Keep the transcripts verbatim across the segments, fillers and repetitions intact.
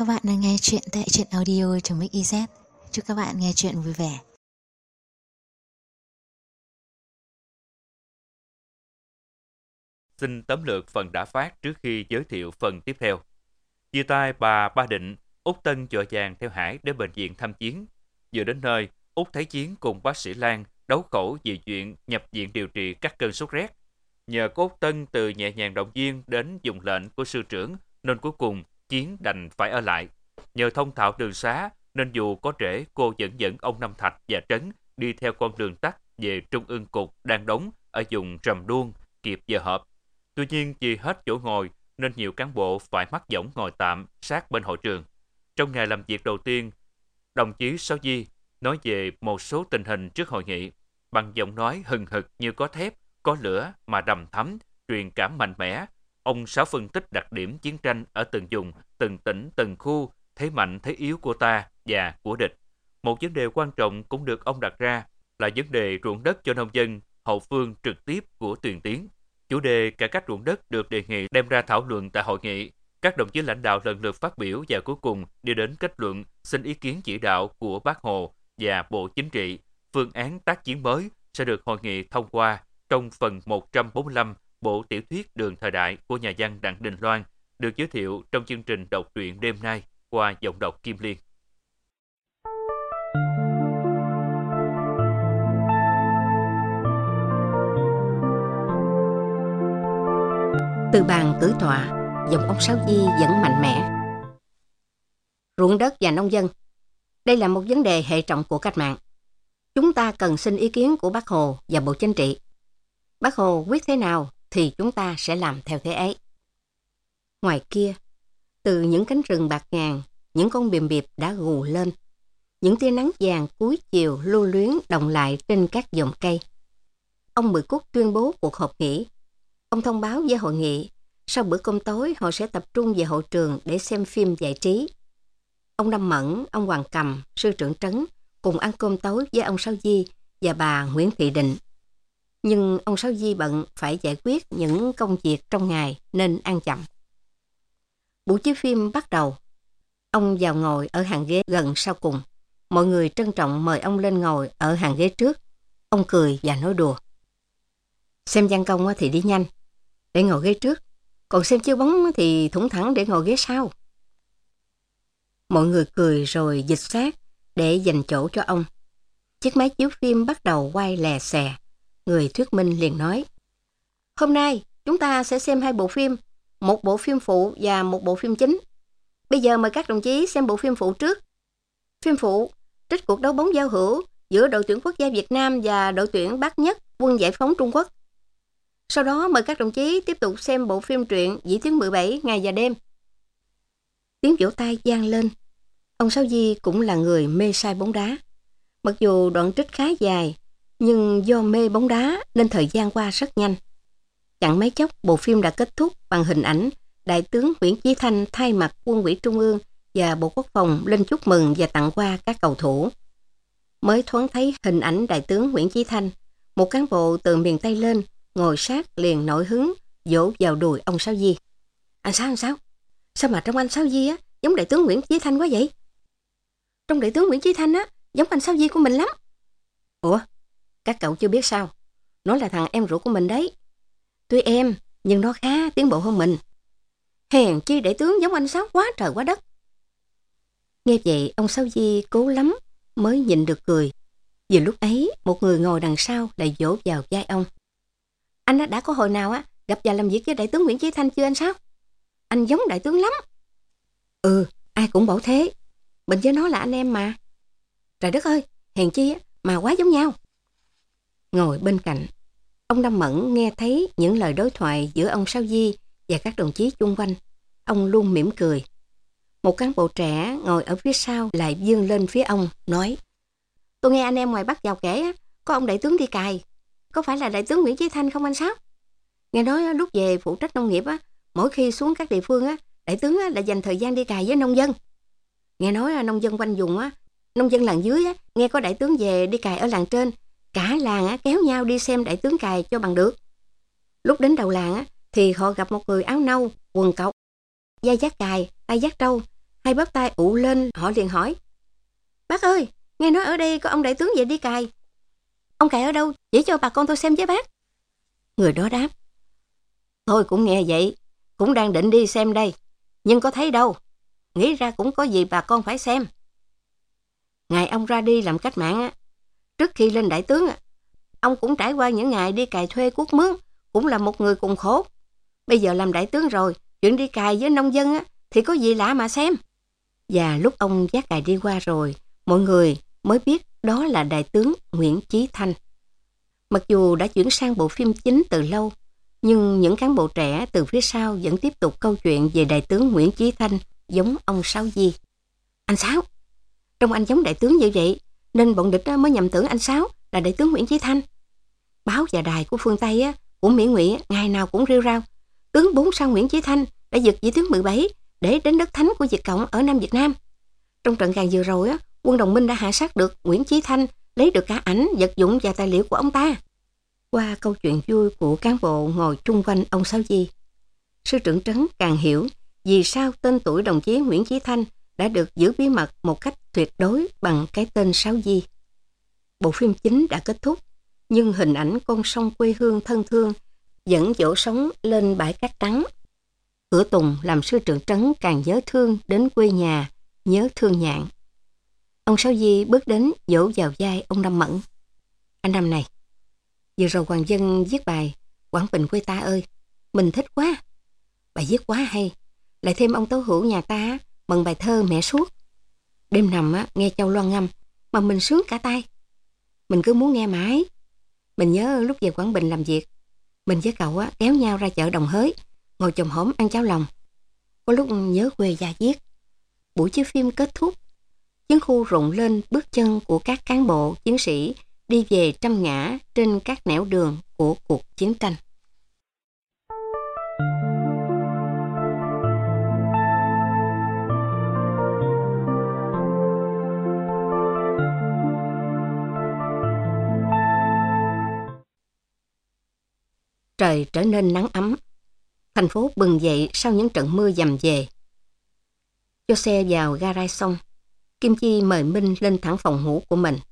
các bạn đang nghe chuyện tại truyện audio.mix.iz. Chúc các bạn nghe chuyện vui vẻ. Xin tóm lược phần đã phát trước khi giới thiệu phần tiếp theo. Chia tay bà Ba Định, Út Tân vội vàng theo Hải đến bệnh viện thăm Chiến. Vừa đến nơi, Út thấy Chiến cùng bác sĩ Lan đấu khẩu vì chuyện nhập viện điều trị các cơn sốt rét. Nhờ có Út Tân từ nhẹ nhàng động viên đến dùng lệnh của sư trưởng, nên cuối cùng Chiến đành phải ở lại. Nhờ thông thạo đường xá, nên dù có trễ, cô vẫn dẫn ông Năm Thạch và Trấn đi theo con đường tắt về Trung ương Cục đang đóng ở vùng Rầm Đuông, kịp giờ họp. Tuy nhiên vì hết chỗ ngồi nên nhiều cán bộ phải mắc võng ngồi tạm sát bên hội trường. Trong ngày làm việc đầu tiên, đồng chí Sáu Di nói về một số tình hình trước hội nghị bằng giọng nói hừng hực như có thép, có lửa mà đầm thắm, truyền cảm mạnh mẽ. Ông Sáu phân tích đặc điểm chiến tranh ở từng vùng, từng tỉnh, từng khu, thế mạnh, thế yếu của ta và của địch. Một vấn đề quan trọng cũng được ông đặt ra là vấn đề ruộng đất cho nông dân, hậu phương trực tiếp của Tuyền Tiến. Chủ đề cải cách ruộng đất được đề nghị đem ra thảo luận tại hội nghị. Các đồng chí lãnh đạo lần lượt phát biểu và cuối cùng đi đến kết luận xin ý kiến chỉ đạo của Bác Hồ và Bộ Chính trị. Phương án tác chiến mới sẽ được hội nghị thông qua trong phần một trăm bốn mươi lăm bộ tiểu thuyết Đường Thời Đại của nhà văn Đặng Đình Loan, được giới thiệu trong chương trình đọc truyện đêm nay qua giọng đọc Kim Liên. Từ bàn tử tọa, giọng ông Sáu Di vẫn mạnh mẽ. Ruộng đất và nông dân, đây là một vấn đề hệ trọng của cách mạng. Chúng ta cần xin ý kiến của Bác Hồ và Bộ Chính trị. Bác Hồ quyết thế nào thì chúng ta sẽ làm theo thế ấy. Ngoài kia, từ những cánh rừng bạc ngàn, những con bìm biệp đã gù lên. Những tia nắng vàng cuối chiều lưu luyến đồng lại trên các vòng cây. Ông Mười Cúc tuyên bố cuộc họp nghỉ. Ông thông báo với hội nghị, sau bữa cơm tối họ sẽ tập trung về hội trường để xem phim giải trí. Ông Năm Mẫn, ông Hoàng Cầm, sư trưởng Trấn cùng ăn cơm tối với ông Sáu Di và bà Nguyễn Thị Định. Nhưng ông Sáu Di bận phải giải quyết những công việc trong ngày nên ăn chậm. Buổi chiếu phim bắt đầu. Ông vào ngồi ở hàng ghế gần sau cùng. Mọi người trân trọng mời ông lên ngồi ở hàng ghế trước. Ông cười và nói đùa. Xem văn công thì đi nhanh, để ngồi ghế trước. Còn xem chiếu bóng thì thủng thẳng để ngồi ghế sau. Mọi người cười rồi dịch sát để dành chỗ cho ông. Chiếc máy chiếu phim bắt đầu quay lè xè. Người thuyết minh liền nói. Hôm nay chúng ta sẽ xem hai bộ phim, một bộ phim phụ và một bộ phim chính. Bây giờ mời các đồng chí xem bộ phim phụ trước. Phim phụ trích cuộc đấu bóng giao hữu giữa đội tuyển quốc gia Việt Nam và đội tuyển Bát Nhất quân giải phóng Trung Quốc. Sau đó mời các đồng chí tiếp tục xem bộ phim truyện Vĩ Tuyến mười bảy Ngày và Đêm. Tiếng vỗ tay vang lên. Ông Sáu Di cũng là người mê say bóng đá. Mặc dù đoạn trích khá dài, nhưng do mê bóng đá nên thời gian qua rất nhanh. Chẳng mấy chốc bộ phim đã kết thúc bằng hình ảnh Đại tướng Nguyễn Chí Thanh thay mặt Quân ủy Trung ương và Bộ Quốc phòng lên chúc mừng và tặng quà các cầu thủ. Mới thoáng thấy hình ảnh Đại tướng Nguyễn Chí Thanh, một cán bộ từ miền Tây lên, ngồi sát liền nổi hứng, vỗ vào đùi ông Sáu Di. Anh sao, anh sao? Sao mà trong anh Sáu Di á, giống Đại tướng Nguyễn Chí Thanh quá vậy? Trong Đại tướng Nguyễn Chí Thanh á, giống anh Sáu Di của mình lắm. Ủa, các cậu chưa biết sao? Nó là thằng em ruột của mình đấy. Tuy em, nhưng nó khá tiến bộ hơn mình. Hèn chi Đại tướng giống anh Sáu quá trời quá đất. Nghe vậy, ông Sáu Di cố lắm mới nhịn được cười. Vừa lúc ấy, một người ngồi đằng sau lại vỗ vào vai ông. Anh đã, đã có hồi nào á gặp và làm việc với Đại tướng Nguyễn Chí Thanh chưa anh Sáu? Anh giống Đại tướng lắm. Ừ, ai cũng bảo thế. Mình với nó là anh em mà. Trời đất ơi, hèn chi á mà quá giống nhau. Ngồi bên cạnh, ông Năm Mẫn nghe thấy những lời đối thoại giữa ông Sáu Di và các đồng chí chung quanh. Ông luôn mỉm cười. Một cán bộ trẻ ngồi ở phía sau lại vươn lên phía ông, nói. Tôi nghe anh em ngoài Bắc vào kể á, có ông đại tướng đi cày. Có phải là Đại tướng Nguyễn Chí Thanh không anh Sáu? Nghe nói lúc về phụ trách nông nghiệp á, mỗi khi xuống các địa phương á, Đại tướng á, là dành thời gian đi cày với nông dân. Nghe nói nông dân quanh vùng á, nông dân làng dưới á, nghe có Đại tướng về đi cày ở làng trên, cả làng á, kéo nhau đi xem Đại tướng cày cho bằng được. Lúc đến đầu làng á, thì họ gặp một người áo nâu, quần cộc, vai vác cày, tay vác trâu, Hai bắp tay ụ lên, họ liền hỏi: Bác ơi, nghe nói ở đây có ông đại tướng về đi cày. Ông cày ở đâu? Chỉ cho bà con tôi xem với bác. Người đó đáp: Tôi cũng nghe vậy, cũng đang định đi xem đây, nhưng có thấy đâu. Nghĩ ra cũng có gì bà con phải xem. Ngày ông ra đi làm cách mạng á, trước khi lên đại tướng á, ông cũng trải qua những ngày đi cày thuê cuốc mướn, cũng là một người cùng khổ. Bây giờ làm đại tướng rồi, chuyện đi cày với nông dân á, thì có gì lạ mà xem. Và lúc ông vác cày đi qua rồi, mọi người mới biết đó là đại tướng Nguyễn Chí Thanh. Mặc dù đã chuyển sang bộ phim chính từ lâu, nhưng những cán bộ trẻ từ phía sau vẫn tiếp tục câu chuyện về đại tướng Nguyễn Chí Thanh giống ông Sáu Di. Anh Sáu, trông anh giống đại tướng như vậy, nên bọn địch mới nhầm tưởng anh Sáu là đại tướng Nguyễn Chí Thanh. Báo và đài của phương Tây, á, của Mỹ Ngụy, ngày nào cũng rêu rao tướng bốn sao Nguyễn Chí Thanh đã giật vị tướng mười bảy để đến đất thánh của Việt Cộng ở Nam Việt Nam. Trong trận càn vừa rồi, á, quân đồng minh đã hạ sát được Nguyễn Chí Thanh, lấy được cả ảnh, vật dụng và tài liệu của ông ta. Qua câu chuyện vui của cán bộ ngồi chung quanh ông Sáu Di, sư trưởng trấn càng hiểu vì sao tên tuổi đồng chí Nguyễn Chí Thanh đã được giữ bí mật một cách tuyệt đối bằng cái tên Sáu Di. Bộ phim chính đã kết thúc, nhưng hình ảnh con sông quê hương thân thương vẫn dỗ sóng lên bãi cát trắng. Cửa Tùng làm sư trưởng trấn càng nhớ thương đến quê nhà, nhớ thương Nhạn. Ông Sáu Di bước đến vỗ vào vai ông Năm Mẫn. Anh Năm này, vừa rồi Hoàng Vân viết bài Quảng Bình quê ta ơi, mình thích quá. Bài viết quá hay, lại thêm ông tấu hữu nhà ta mần bài thơ mẹ suốt. Đêm nằm á, nghe Châu Loan ngâm mà mình sướng cả tay. Mình cứ muốn nghe mãi. Mình nhớ lúc về Quảng Bình làm việc, mình với cậu á, kéo nhau ra chợ Đồng Hới, ngồi chồm hổm ăn cháo lòng. Có lúc nhớ quê gia diết. Buổi chiếu phim kết thúc, chiến khu rụng lên bước chân của các cán bộ, chiến sĩ đi về trăm ngã trên các nẻo đường của cuộc chiến tranh. Trời trở nên nắng ấm. Thành phố bừng dậy sau những trận mưa dầm về. Cho xe vào gara xong, Kim Chi mời Minh lên thẳng phòng ngủ của mình.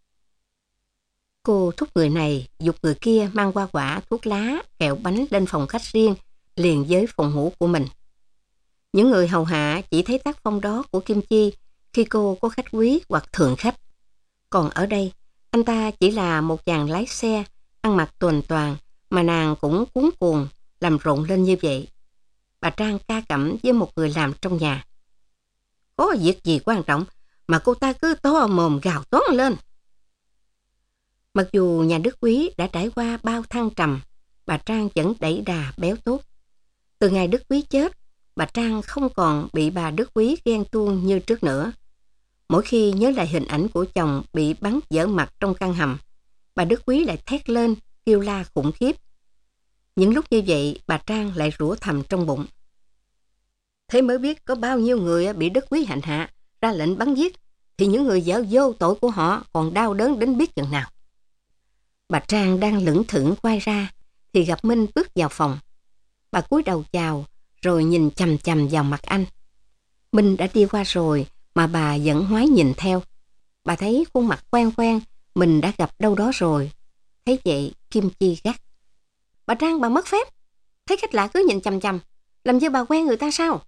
Cô thúc người này giục người kia mang hoa quả, thuốc lá, kẹo bánh lên phòng khách riêng liền với phòng ngủ của mình. Những người hầu hạ chỉ thấy tác phong đó của Kim Chi khi cô có khách quý hoặc thượng khách. Còn ở đây, anh ta chỉ là một chàng lái xe, ăn mặc tuần toàn, mà nàng cũng cuống cuồng làm rộn lên như vậy. Bà Trang ca cẩm với một người làm trong nhà. Có việc gì quan trọng mà cô ta cứ to mồm gào toán lên. Mặc dù nhà Đức Quý đã trải qua bao thăng trầm, bà Trang vẫn đẩy đà béo tốt. Từ ngày Đức Quý chết, bà Trang không còn bị bà Đức Quý ghen tuông như trước nữa. Mỗi khi nhớ lại hình ảnh của chồng bị bắn vỡ mặt trong căn hầm, bà Đức Quý lại thét lên, kêu la khủng khiếp. Những lúc như vậy, bà Trang lại rủa thầm trong bụng. Thế mới biết có bao nhiêu người bị Đức Quý hành hạ, ra lệnh bắn giết, thì những người vợ vô tội của họ còn đau đớn đến biết chừng nào. Bà Trang đang lững thững quay ra, thì gặp Minh bước vào phòng. Bà cúi đầu chào, rồi nhìn chằm chằm vào mặt anh. Minh đã đi qua rồi, mà bà vẫn ngoái nhìn theo. Bà thấy khuôn mặt quen quen, mình đã gặp đâu đó rồi. Thấy vậy, Kim Chi gắt. Bà Trang, bà mất phép. Thấy khách lạ cứ nhìn chằm chằm, làm như bà quen người ta sao?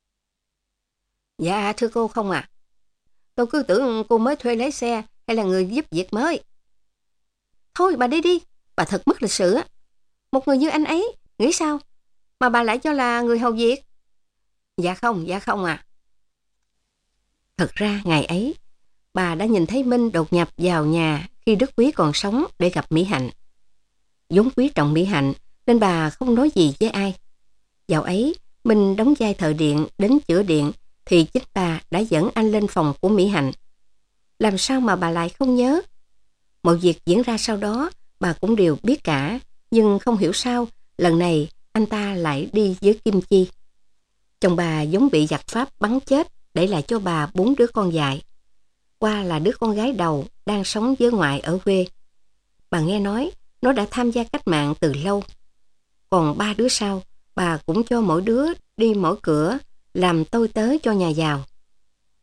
Dạ, thưa cô không à. Tôi cứ tưởng cô mới thuê lái xe hay là người giúp việc mới. Thôi bà đi đi, bà thật mất lịch sự á. Một người như anh ấy, nghĩ sao mà bà lại cho là người hầu việc? Dạ không, dạ không à. Thật ra ngày ấy, bà đã nhìn thấy Minh đột nhập vào nhà khi Đức Quý còn sống để gặp Mỹ Hạnh. Vốn quý trọng Mỹ Hạnh nên bà không nói gì với ai. Dạo ấy, Minh đóng vai thợ điện đến chữa điện thì chính bà đã dẫn anh lên phòng của Mỹ Hạnh. Làm sao mà bà lại không nhớ? Mọi việc diễn ra sau đó bà cũng đều biết cả, nhưng không hiểu sao lần này anh ta lại đi với Kim Chi. Chồng bà giống bị giặc Pháp bắn chết, để lại cho bà bốn đứa con dại. Qua là đứa con gái đầu đang sống với ngoại ở quê. Bà nghe nói nó đã tham gia cách mạng từ lâu. Còn ba đứa sau, bà cũng cho mỗi đứa đi mỗi cửa làm tôi tớ cho nhà giàu.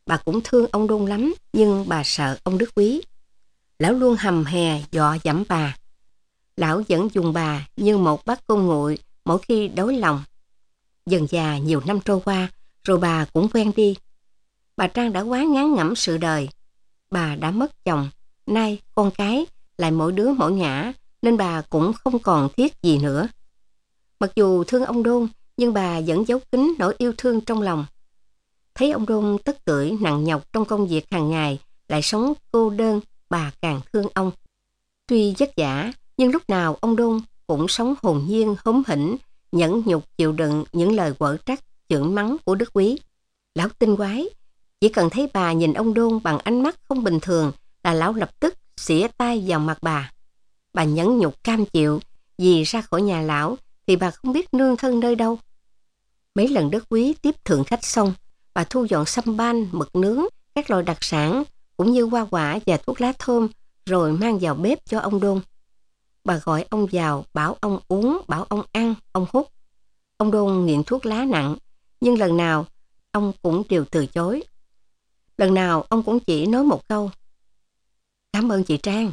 bà cũng thương ông Đôn lắm, nhưng bà sợ ông Đức Quý. Lão luôn hầm hè dọa dẫm bà. Lão vẫn dùng bà như một bát cơm nguội mỗi khi đói lòng. Dần dà nhiều năm trôi qua, rồi bà cũng quen đi. Bà Trang đã quá ngán ngẩm sự đời. Bà đã mất chồng, nay con cái lại mỗi đứa mỗi ngã, nên bà cũng không còn thiết gì nữa. Mặc dù thương ông Đôn, nhưng bà vẫn giấu kín nỗi yêu thương trong lòng. Thấy ông Đôn tất tưởi nặng nhọc trong công việc hàng ngày, lại sống cô đơn, bà càng thương ông. Tuy vất vả, nhưng lúc nào ông Đôn cũng sống hồn nhiên, hóm hỉnh, nhẫn nhục chịu đựng những lời quở trách, chửi mắng của Đức Quý. Lão tinh quái, chỉ cần thấy bà nhìn ông Đôn bằng ánh mắt không bình thường là lão lập tức xỉa tay vào mặt bà. Bà nhẫn nhục cam chịu, vì ra khỏi nhà lão thì bà không biết nương thân nơi đâu. Mấy lần Đức Quý tiếp thượng khách xong, bà thu dọn sâm ban, mực nướng, các loại đặc sản, cũng như hoa quả và thuốc lá thơm, rồi mang vào bếp cho ông Đôn. Bà gọi ông vào, bảo ông uống, bảo ông ăn, ông hút. Ông Đôn nghiện thuốc lá nặng, nhưng lần nào ông cũng đều từ chối. Lần nào ông cũng chỉ nói một câu: "Cảm ơn chị Trang.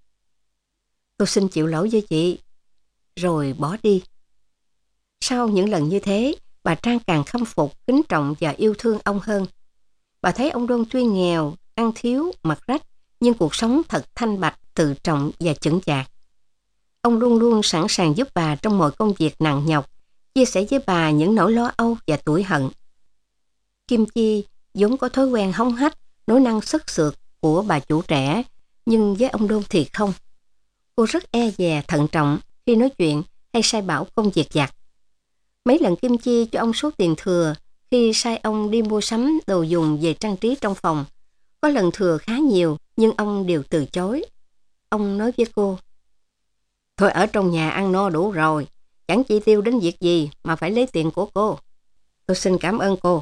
Tôi xin chịu lỗi với chị", rồi bỏ đi. Sau những lần như thế, bà Trang càng khâm phục, kính trọng và yêu thương ông hơn. Bà thấy ông Đôn tuy nghèo, ăn thiếu, mặc rách, nhưng cuộc sống thật thanh bạch, tự trọng và chững chạc. Ông luôn luôn sẵn sàng giúp bà trong mọi công việc nặng nhọc, chia sẻ với bà những nỗi lo âu và tủi hận. Kim Chi vốn có thói quen hống hách, nói năng sức sượt của bà chủ trẻ, nhưng với ông Đôn thì không. Cô rất e dè, thận trọng khi nói chuyện hay sai bảo công việc vặt. Mấy lần Kim Chi cho ông số tiền thừa khi sai ông đi mua sắm đồ dùng về trang trí trong phòng. Có lần thừa khá nhiều, nhưng ông đều từ chối. Ông nói với cô: "Thôi ở trong nhà ăn no đủ rồi, chẳng chi tiêu đến việc gì mà phải lấy tiền của cô. Tôi xin cảm ơn cô."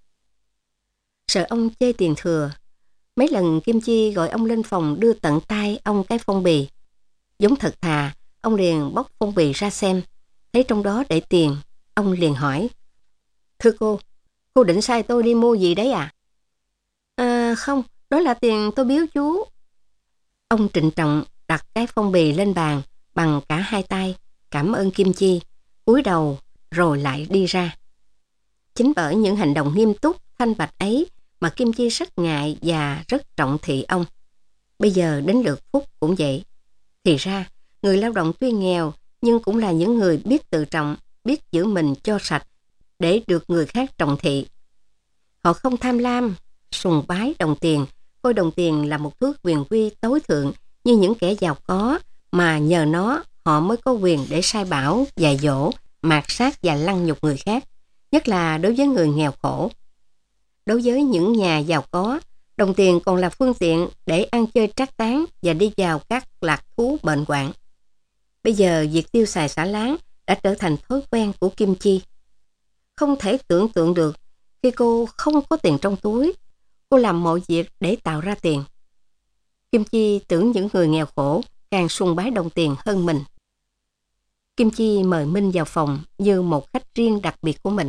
Sợ ông chê tiền thừa, mấy lần Kim Chi gọi ông lên phòng đưa tận tay ông cái phong bì. Giống thật thà, ông liền bóc phong bì ra xem, thấy trong đó để tiền. Ông liền hỏi: "Thưa cô, cô định sai tôi đi mua gì đấy à?" "À không, đó là tiền tôi biếu chú." Ông trịnh trọng đặt cái phong bì lên bàn bằng cả hai tay, cảm ơn Kim Chi, cúi đầu rồi lại đi ra. Chính bởi những hành động nghiêm túc, thanh bạch ấy mà Kim Chi rất ngại và rất trọng thị ông. Bây giờ đến lượt Phúc cũng vậy. Thì ra, người lao động tuy nghèo nhưng cũng là những người biết tự trọng, biết giữ mình cho sạch để được người khác trọng thị. Họ không tham lam, sùng bái đồng tiền, coi đồng tiền là một thứ quyền uy tối thượng như những kẻ giàu có, mà nhờ nó họ mới có quyền để sai bảo, dạy dỗ, mạt sát và lăng nhục người khác, nhất là đối với người nghèo khổ. Đối với những nhà giàu có, đồng tiền còn là phương tiện để ăn chơi trác tán và đi vào các lạc thú bệnh hoạn. Bây giờ việc tiêu xài xả láng đã trở thành thói quen của Kim Chi. Không thể tưởng tượng được khi cô không có tiền trong túi, cô làm mọi việc để tạo ra tiền. Kim Chi tưởng những người nghèo khổ càng sùng bái đồng tiền hơn mình. Kim Chi mời Minh vào phòng như một khách riêng đặc biệt của mình.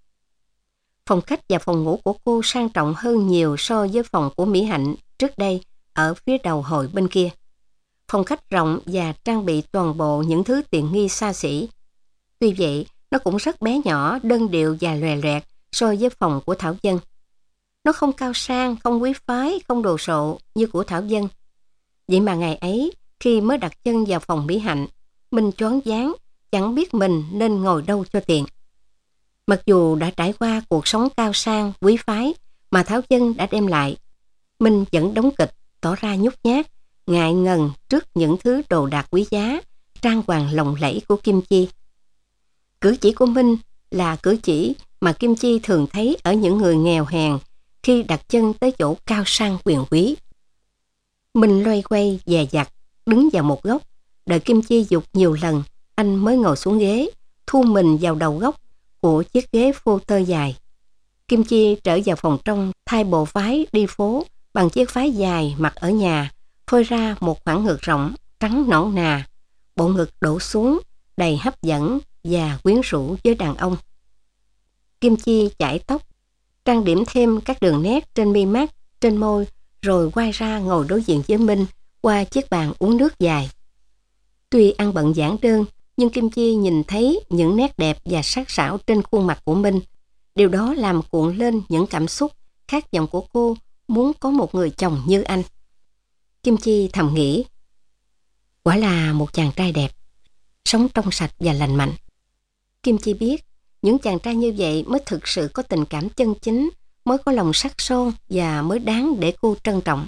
Phòng khách và phòng ngủ của cô sang trọng hơn nhiều so với phòng của Mỹ Hạnh trước đây ở phía đầu hội bên kia. Phòng khách rộng và trang bị toàn bộ những thứ tiện nghi xa xỉ. Tuy vậy, nó cũng rất bé nhỏ, đơn điệu và lòe loẹt so với phòng của Thảo Dân. Nó không cao sang, không quý phái, không đồ sộ như của Thảo Dân. Vậy mà ngày ấy, khi mới đặt chân vào phòng Mỹ Hạnh, Minh choáng váng, chẳng biết mình nên ngồi đâu cho tiện. Mặc dù đã trải qua cuộc sống cao sang, quý phái mà Thảo Dân đã đem lại, Minh vẫn đóng kịch, tỏ ra nhút nhát, ngại ngần trước những thứ đồ đạc quý giá, trang hoàng lộng lẫy của Kim Chi. Cử chỉ của Minh là cử chỉ mà Kim Chi thường thấy ở những người nghèo hèn khi đặt chân tới chỗ cao sang quyền quý. Minh loay quay dè dặt, đứng vào một góc, đợi Kim Chi giục nhiều lần, anh mới ngồi xuống ghế, thu mình vào đầu góc của chiếc ghế phô tơ dài. Kim Chi trở vào phòng trong, thay bộ váy đi phố bằng chiếc váy dài mặc ở nhà, phơi ra một khoảng ngực rộng, trắng nõn nà, bộ ngực đổ xuống, đầy hấp dẫn và quyến rũ với đàn ông. Kim Chi chải tóc, trang điểm thêm các đường nét trên mi mắt, trên môi, rồi quay ra ngồi đối diện với Minh qua chiếc bàn uống nước dài. Tuy ăn bận giản đơn, nhưng Kim Chi nhìn thấy những nét đẹp và sắc sảo trên khuôn mặt của Minh. Điều đó làm cuộn lên những cảm xúc, khát vọng của cô muốn có một người chồng như anh. Kim Chi thầm nghĩ, quả là một chàng trai đẹp, sống trong sạch và lành mạnh. Kim Chi biết, những chàng trai như vậy mới thực sự có tình cảm chân chính, mới có lòng sắc son và mới đáng để cô trân trọng.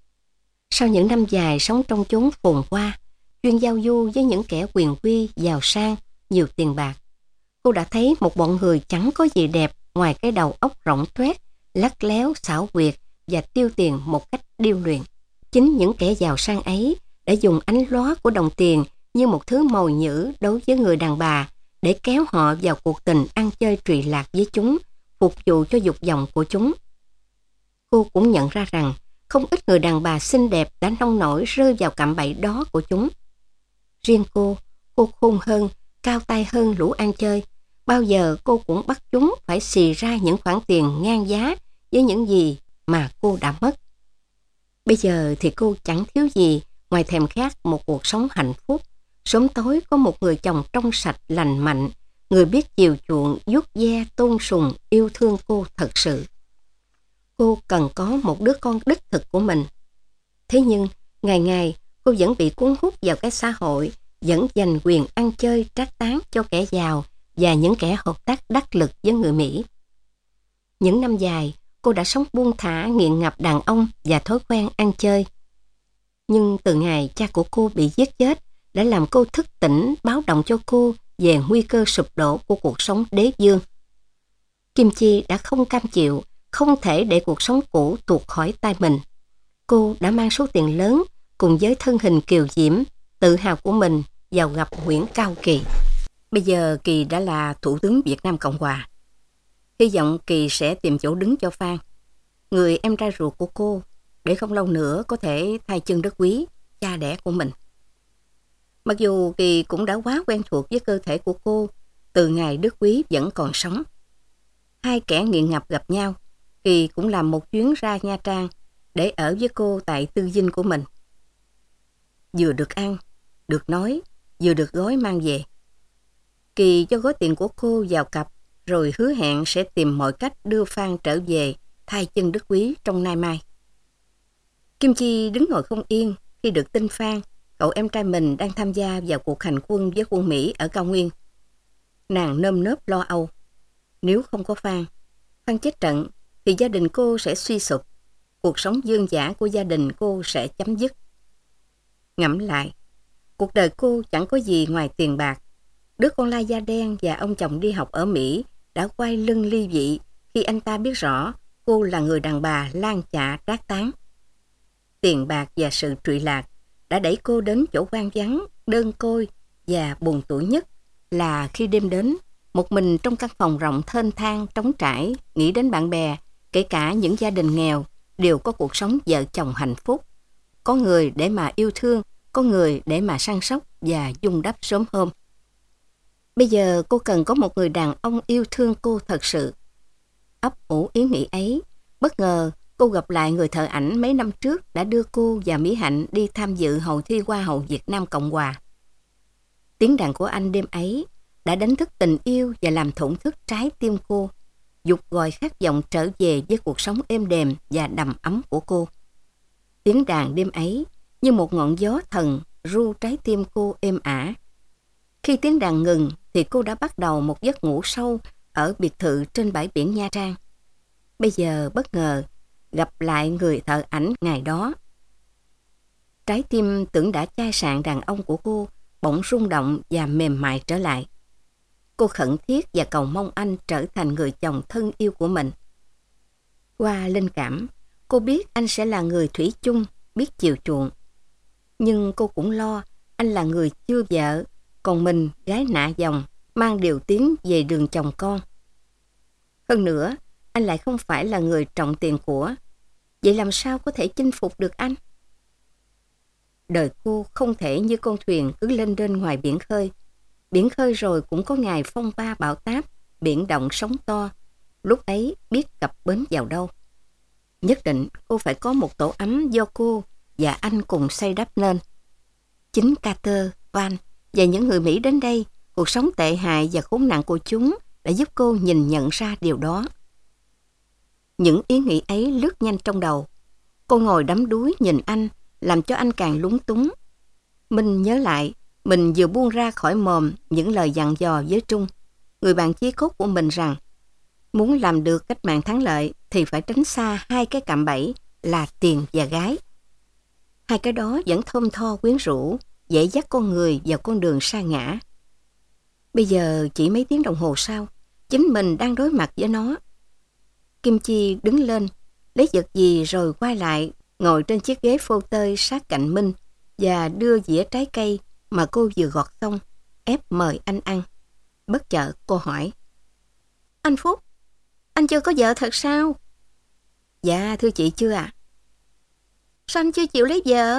Sau những năm dài sống trong chốn phồn hoa, chuyên giao du với những kẻ quyền quy, giàu sang, nhiều tiền bạc, cô đã thấy một bọn người chẳng có gì đẹp ngoài cái đầu óc rỗng tuét, lắt léo, xảo quyệt và tiêu tiền một cách điêu luyện. Chính những kẻ giàu sang ấy đã dùng ánh lóa của đồng tiền như một thứ mồi nhử đối với người đàn bà để kéo họ vào cuộc tình ăn chơi trụy lạc với chúng, phục vụ cho dục vọng của chúng. Cô cũng nhận ra rằng không ít người đàn bà xinh đẹp đã nông nổi rơi vào cạm bẫy đó của chúng. Riêng cô, cô khôn hơn, cao tay hơn lũ ăn chơi. Bao giờ cô cũng bắt chúng phải xì ra những khoản tiền ngang giá với những gì mà cô đã mất. Bây giờ thì cô chẳng thiếu gì ngoài thèm khát một cuộc sống hạnh phúc, sớm tối có một người chồng trong sạch lành mạnh, người biết chiều chuộng, vuốt ve, tôn sùng, yêu thương cô thật sự. Cô cần có một đứa con đích thực của mình. Thế nhưng, ngày ngày cô vẫn bị cuốn hút vào cái xã hội, vẫn giành quyền ăn chơi trác tán cho kẻ giàu và những kẻ hợp tác đắc lực với người Mỹ. Những năm dài, cô đã sống buông thả, nghiện ngập đàn ông và thói quen ăn chơi. Nhưng từ ngày cha của cô bị giết chết đã làm cô thức tỉnh, báo động cho cô về nguy cơ sụp đổ của cuộc sống đế vương. Kim Chi đã không cam chịu, không thể để cuộc sống cũ tuột khỏi tay mình. Cô đã mang số tiền lớn cùng với thân hình kiều diễm, tự hào của mình vào gặp Nguyễn Cao Kỳ. Bây giờ Kỳ đã là Thủ tướng Việt Nam Cộng Hòa. Hy vọng Kỳ sẽ tìm chỗ đứng cho Phan, người em trai ruột của cô, để không lâu nữa có thể thay chân Đức Quý, cha đẻ của mình. Mặc dù Kỳ cũng đã quá quen thuộc với cơ thể của cô từ ngày Đức Quý vẫn còn sống. Hai kẻ nghiện ngập gặp nhau, Kỳ cũng làm một chuyến ra Nha Trang để ở với cô tại tư dinh của mình. Vừa được ăn, được nói, vừa được gói mang về. Kỳ cho gói tiền của cô vào cặp, rồi hứa hẹn sẽ tìm mọi cách đưa Phan trở về thay chân Đức Quý trong nay mai. Kim Chi đứng ngồi không yên khi được tin Phan, cậu em trai mình đang tham gia vào cuộc hành quân với quân Mỹ ở cao nguyên. Nàng nơm nớp lo âu. Nếu không có Phan, Phan chết trận thì gia đình cô sẽ suy sụp, cuộc sống dương dã của gia đình cô sẽ chấm dứt. Ngẫm lại, cuộc đời cô chẳng có gì ngoài tiền bạc. Đứa con lai da đen và ông chồng đi học ở Mỹ đã quay lưng ly dị khi anh ta biết rõ cô là người đàn bà lan chạ trác tán. Tiền bạc và sự trụy lạc đã đẩy cô đến chỗ hoang vắng, đơn côi và buồn tủi nhất là khi đêm đến, một mình trong căn phòng rộng thênh thang trống trải, nghĩ đến bạn bè, kể cả những gia đình nghèo, đều có cuộc sống vợ chồng hạnh phúc. Có người để mà yêu thương, có người để mà săn sóc và vun đắp sớm hôm. Bây giờ cô cần có một người đàn ông yêu thương cô thật sự. Ấp ủ ý nghĩ ấy, bất ngờ cô gặp lại người thợ ảnh mấy năm trước đã đưa cô và Mỹ Hạnh đi tham dự hội thi Hoa hậu Việt Nam Cộng Hòa. Tiếng đàn của anh đêm ấy đã đánh thức tình yêu và làm thổn thức trái tim cô, dục gọi khát vọng trở về với cuộc sống êm đềm và đầm ấm của cô. Tiếng đàn đêm ấy như một ngọn gió thần ru trái tim cô êm ả. Khi tiếng đàn ngừng thì cô đã bắt đầu một giấc ngủ sâu ở biệt thự trên bãi biển Nha Trang. Bây giờ bất ngờ gặp lại người thợ ảnh ngày đó. Trái tim tưởng đã chai sạn đàn ông của cô bỗng rung động và mềm mại trở lại. Cô khẩn thiết và cầu mong anh trở thành người chồng thân yêu của mình. Qua linh cảm, cô biết anh sẽ là người thủy chung, biết chiều chuộng. Nhưng cô cũng lo anh là người chưa vợ, còn mình gái nạ dòng, mang điều tiếng về đường chồng con. Hơn nữa, anh lại không phải là người trọng tiền của. Vậy làm sao có thể chinh phục được anh? Đời cô không thể như con thuyền cứ lên đên ngoài biển khơi. Biển khơi rồi cũng có ngày phong ba bão táp, biển động sóng to. lúc ấy biết cập bến vào đâu. Nhất định cô phải có một tổ ấm do cô và anh cùng xây đắp nên. Chính Carter, Van và những người Mỹ đến đây, cuộc sống tệ hại và khốn nạn của chúng đã giúp cô nhìn nhận ra điều đó. Những ý nghĩ ấy lướt nhanh trong đầu. Cô ngồi đắm đuối nhìn anh, làm cho anh càng lúng túng. Mình nhớ lại, mình vừa buông ra khỏi mồm những lời dặn dò với Trung, người bạn chí cốt của mình, rằng muốn làm được cách mạng thắng lợi thì phải tránh xa hai cái cạm bẫy là tiền và gái. Hai cái đó vẫn thơm tho quyến rũ, dễ dắt con người vào con đường sa ngã. Bây giờ chỉ mấy tiếng đồng hồ sau, chính mình đang đối mặt với nó. Kim Chi đứng lên, lấy vật gì rồi quay lại, ngồi trên chiếc ghế phô tơi sát cạnh Minh và đưa dĩa trái cây mà cô vừa gọt xong, ép mời anh ăn. Bất chợt cô hỏi: Anh Phúc, anh chưa có vợ thật sao? Dạ thưa chị, chưa ạ. À. Sao anh chưa chịu lấy vợ?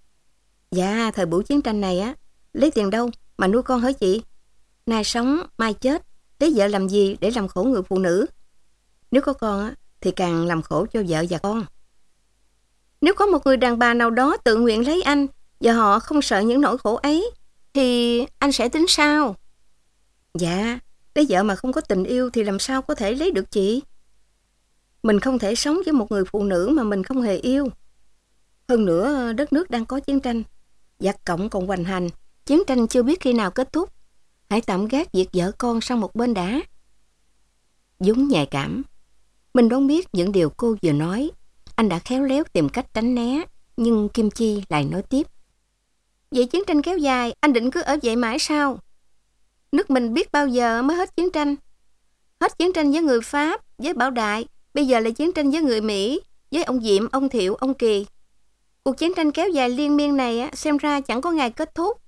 Dạ thời buổi chiến tranh này á, lấy tiền đâu mà nuôi con hả chị? Nay sống mai chết, lấy vợ làm gì để làm khổ người phụ nữ? Nếu có con á thì càng làm khổ cho vợ và con. Nếu có một người đàn bà nào đó tự nguyện lấy anh và họ không sợ những nỗi khổ ấy, thì anh sẽ tính sao? Dạ, lấy vợ mà không có tình yêu thì làm sao có thể lấy được chị? Mình không thể sống với một người phụ nữ mà mình không hề yêu. Hơn nữa, đất nước đang có chiến tranh, giặc cộng còn hoành hành, chiến tranh chưa biết khi nào kết thúc. Hãy tạm gác việc vợ con sang một bên đã. Dũng nhạy cảm. Mình đoán biết những điều cô vừa nói. Anh đã khéo léo tìm cách tránh né, nhưng Kim Chi lại nói tiếp: Vậy chiến tranh kéo dài, anh định cứ ở vậy mãi sao? Nước mình biết bao giờ mới hết chiến tranh? Hết chiến tranh với người Pháp, với Bảo Đại, bây giờ là chiến tranh với người Mỹ, với ông Diệm, ông Thiệu, ông Kỳ. Cuộc chiến tranh kéo dài liên miên này á, xem ra chẳng có ngày kết thúc.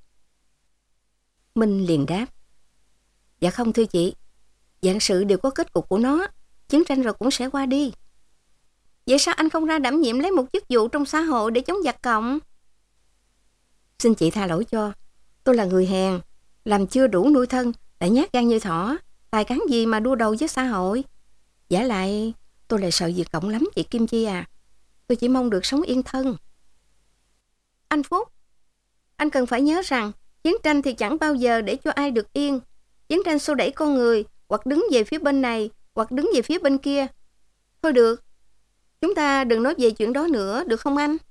Minh liền đáp: Dạ không thưa chị, vạn sự đều có kết cục của nó, chiến tranh rồi cũng sẽ qua đi. Vậy sao anh không ra đảm nhiệm lấy một chức vụ trong xã hội để chống giặc cộng? Xin chị tha lỗi cho, tôi là người hèn, làm chưa đủ nuôi thân, lại nhát gan như thỏ, tài cán gì mà đua đầu với xã hội. Giả lại, tôi lại sợ việc cộng lắm chị Kim Chi à. Tôi chỉ mong được sống yên thân. Anh Phúc, anh cần phải nhớ rằng chiến tranh thì chẳng bao giờ để cho ai được yên. Chiến tranh xô đẩy con người, hoặc đứng về phía bên này, hoặc đứng về phía bên kia. Thôi được, chúng ta đừng nói về chuyện đó nữa, được không anh?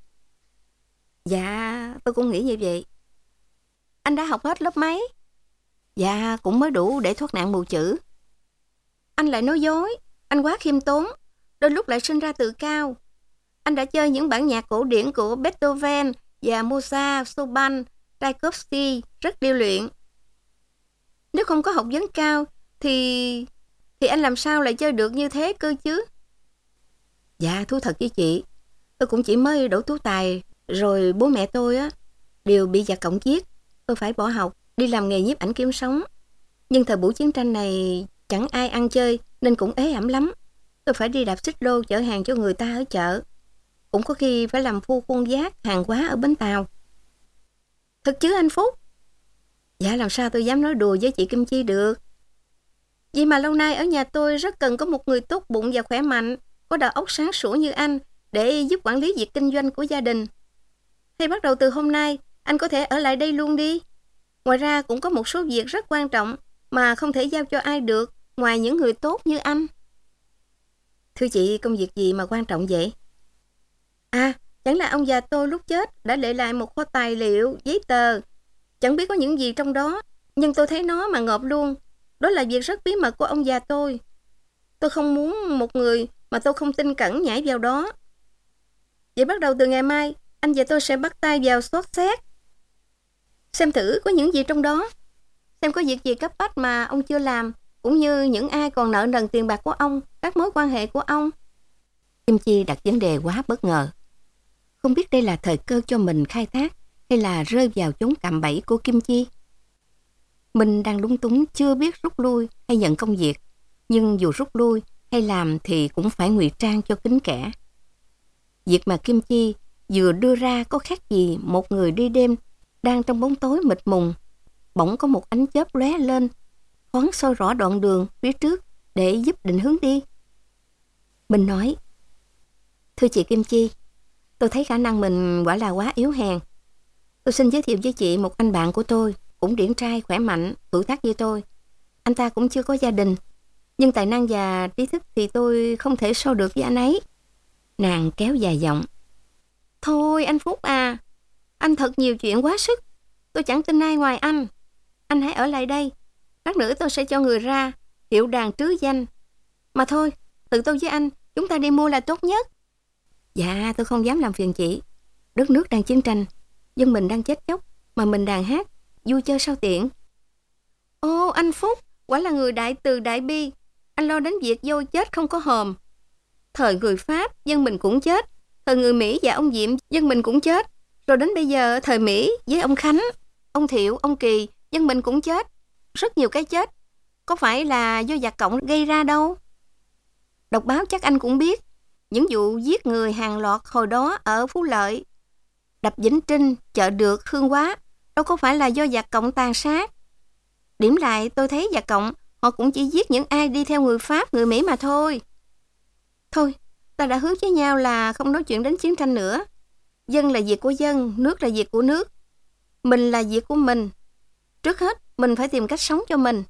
Dạ, tôi cũng nghĩ như vậy. Anh đã học hết lớp mấy? Dạ, cũng mới đủ để thoát nạn mù chữ. Anh lại nói dối, anh quá khiêm tốn, đôi lúc lại sinh ra tự cao. Anh đã chơi những bản nhạc cổ điển của Beethoven và Mozart, Chopin, Tchaikovsky rất điêu luyện. Nếu không có học vấn cao thì thì anh làm sao lại chơi được như thế cơ chứ? Dạ thú thật với chị, tôi cũng chỉ mới đỗ tú tài, rồi bố mẹ tôi á đều bị giặc cộng giết. Tôi phải bỏ học, đi làm nghề nhiếp ảnh kiếm sống. Nhưng thời buổi chiến tranh này chẳng ai ăn chơi nên cũng ế ẩm lắm. Tôi phải đi đạp xích lô chở hàng cho người ta ở chợ. Cũng có khi phải làm phu khuôn vác hàng hóa ở bến tàu. Thật chứ anh Phúc? Dạ làm sao tôi dám nói đùa với chị Kim Chi được. Vì mà lâu nay ở nhà tôi rất cần có một người tốt bụng và khỏe mạnh, có đầu óc sáng sủa như anh để giúp quản lý việc kinh doanh của gia đình. Hay bắt đầu từ hôm nay anh có thể ở lại đây luôn đi. Ngoài ra cũng có một số việc rất quan trọng mà không thể giao cho ai được ngoài những người tốt như anh. Thưa chị, công việc gì mà quan trọng vậy? À, chẳng là ông già tôi lúc chết đã để lại một kho tài liệu, giấy tờ. Chẳng biết có những gì trong đó, nhưng tôi thấy nó mà ngợp luôn. Đó là việc rất bí mật của ông già tôi. Tôi không muốn một người mà tôi không tin cẩn nhảy vào đó. Vậy bắt đầu từ ngày mai, anh và tôi sẽ bắt tay vào xót xét. Xem thử có những gì trong đó. Xem có việc gì cấp bách mà ông chưa làm, cũng như những ai còn nợ nần tiền bạc của ông, các mối quan hệ của ông. Kim Chi đặt vấn đề quá bất ngờ. Không biết đây là thời cơ cho mình khai thác hay là rơi vào chốn cạm bẫy của Kim Chi. Mình đang lúng túng chưa biết rút lui hay nhận công việc, nhưng dù rút lui hay làm thì cũng phải ngụy trang cho kín kẽ. Việc mà Kim Chi vừa đưa ra có khác gì một người đi đêm đang trong bóng tối mịt mùng, bỗng có một ánh chớp lóe lên, thoáng soi rõ đoạn đường phía trước để giúp định hướng đi. Minh nói, thưa chị Kim Chi, tôi thấy khả năng mình quả là quá yếu hèn. Tôi xin giới thiệu với chị một anh bạn của tôi, cũng điển trai, khỏe mạnh, tuổi tác như tôi. Anh ta cũng chưa có gia đình, nhưng tài năng và trí thức thì tôi không thể so được với anh ấy. Nàng kéo dài giọng, thôi anh Phúc à, anh thật nhiều chuyện quá sức. Tôi chẳng tin ai ngoài anh. Anh hãy ở lại đây. Lát nữa tôi sẽ cho người ra hiệu đàn trứ danh. Mà thôi, tự tôi với anh, chúng ta đi mua là tốt nhất. Dạ, tôi không dám làm phiền chị. Đất nước đang chiến tranh, dân mình đang chết chóc, mà mình đàn hát, vui chơi sao tiện. Ô, anh Phúc, quả là người đại từ đại bi. Anh lo đến việc vô chết không có hòm. Thời người Pháp, dân mình cũng chết. Thời người Mỹ và ông Diệm, dân mình cũng chết. Rồi đến bây giờ, thời Mỹ với ông Khánh, ông Thiệu, ông Kỳ, dân mình cũng chết. Rất nhiều cái chết. Có phải là do giặc Cộng gây ra đâu. Đọc báo chắc anh cũng biết. Những vụ giết người hàng loạt hồi đó ở Phú Lợi, đập Vĩnh Trinh, chợ Được, Hương Hóa, đâu có phải là do giặc Cộng tàn sát. Điểm lại tôi thấy giặc Cộng, họ cũng chỉ giết những ai đi theo người Pháp, người Mỹ mà thôi. Thôi, ta đã hứa với nhau là không nói chuyện đến chiến tranh nữa. Dân là việc của dân, nước là việc của nước. Mình là việc của mình. Trước hết, mình phải tìm cách sống cho mình.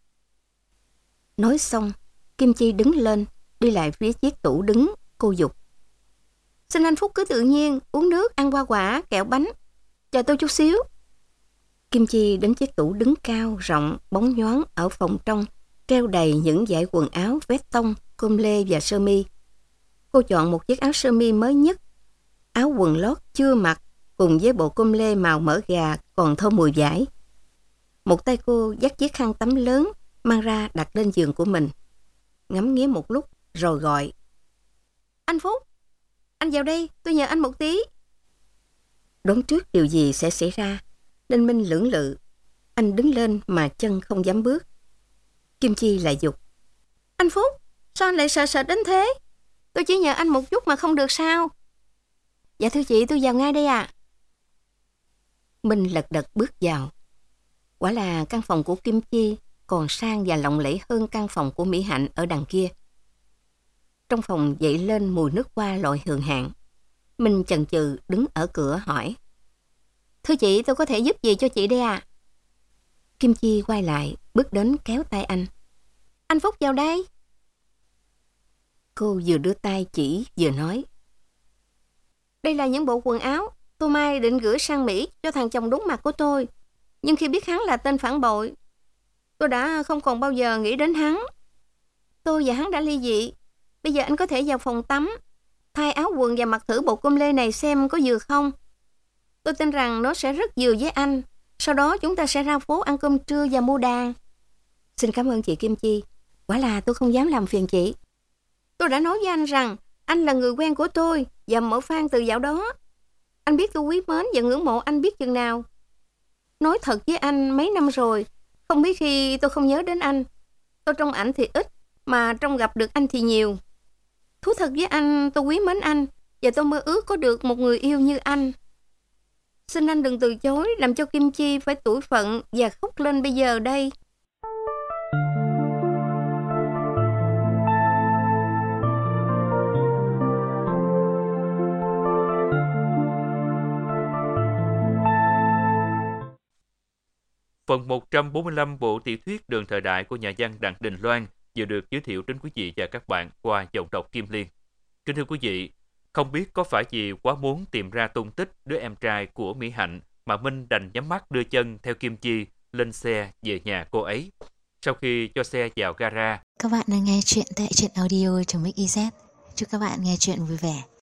Nói xong, Kim Chi đứng lên, đi lại phía chiếc tủ đứng, cô dục. Xin anh Phúc cứ tự nhiên, uống nước, ăn hoa quả, kẹo bánh. Chờ tôi chút xíu. Kim Chi đến chiếc tủ đứng cao, rộng, bóng nhoáng ở phòng trong, treo đầy những dải quần áo, vest tông, com lê và sơ mi. Cô chọn một chiếc áo sơ mi mới nhất, áo quần lót chưa mặc, cùng với bộ com lê màu mỡ gà còn thơm mùi vải. Một tay cô dắt chiếc khăn tắm lớn, mang ra đặt lên giường của mình. Ngắm nghía một lúc, rồi gọi. Anh Phúc, anh vào đây, tôi nhờ anh một tí. Đoán trước điều gì sẽ xảy ra, nên Minh lưỡng lự. Anh đứng lên mà chân không dám bước. Kim Chi lại dục. Anh Phúc, sao anh lại sợ sợ đến thế? Tôi chỉ nhờ anh một chút mà không được sao? Dạ thưa chị, tôi vào ngay đây ạ. À. Minh lật đật bước vào. Quả là căn phòng của Kim Chi còn sang và lộng lẫy hơn căn phòng của Mỹ Hạnh ở đằng kia. Trong phòng dậy lên mùi nước hoa loại hường hạn. Minh chần chừ đứng ở cửa hỏi. Thưa chị, tôi có thể giúp gì cho chị đây à? Kim Chi quay lại, bước đến kéo tay anh. Anh Phúc vào đây. Cô vừa đưa tay chỉ vừa nói. Đây là những bộ quần áo tôi mai định gửi sang Mỹ cho thằng chồng đúng mặt của tôi. Nhưng khi biết hắn là tên phản bội, tôi đã không còn bao giờ nghĩ đến hắn. Tôi và hắn đã ly dị. Bây giờ anh có thể vào phòng tắm, thay áo quần và mặc thử bộ com lê này xem có vừa không. Tôi tin rằng nó sẽ rất vừa với anh. Sau đó chúng ta sẽ ra phố ăn cơm trưa và mua đàn. Xin cảm ơn chị Kim Chi. Quả là tôi không dám làm phiền chị. Tôi đã nói với anh rằng anh là người quen của tôi và mở fan từ dạo đó. Anh biết tôi quý mến và ngưỡng mộ anh biết chừng nào. Nói thật với anh mấy năm rồi, không biết khi tôi không nhớ đến anh. Tôi trong ảnh thì ít, mà trong gặp được anh thì nhiều. Thú thật với anh, tôi quý mến anh và tôi mơ ước có được một người yêu như anh. Xin anh đừng từ chối, làm cho Kim Chi phải tủi phận và khóc lên bây giờ đây. Phần một trăm bốn mươi lăm bộ tiểu thuyết Đường Thời Đại của nhà văn Đặng Đình Loan vừa được giới thiệu đến quý vị và các bạn qua giọng đọc Kim Liên. Kính thưa quý vị, không biết có phải vì quá muốn tìm ra tung tích đứa em trai của Mỹ Hạnh mà Minh đành nhắm mắt đưa chân theo Kim Chi lên xe về nhà cô ấy. Sau khi cho xe vào gara, các bạn đang nghe chuyện tại truyện audio chấm ích i zét. Chúc các bạn nghe chuyện vui vẻ.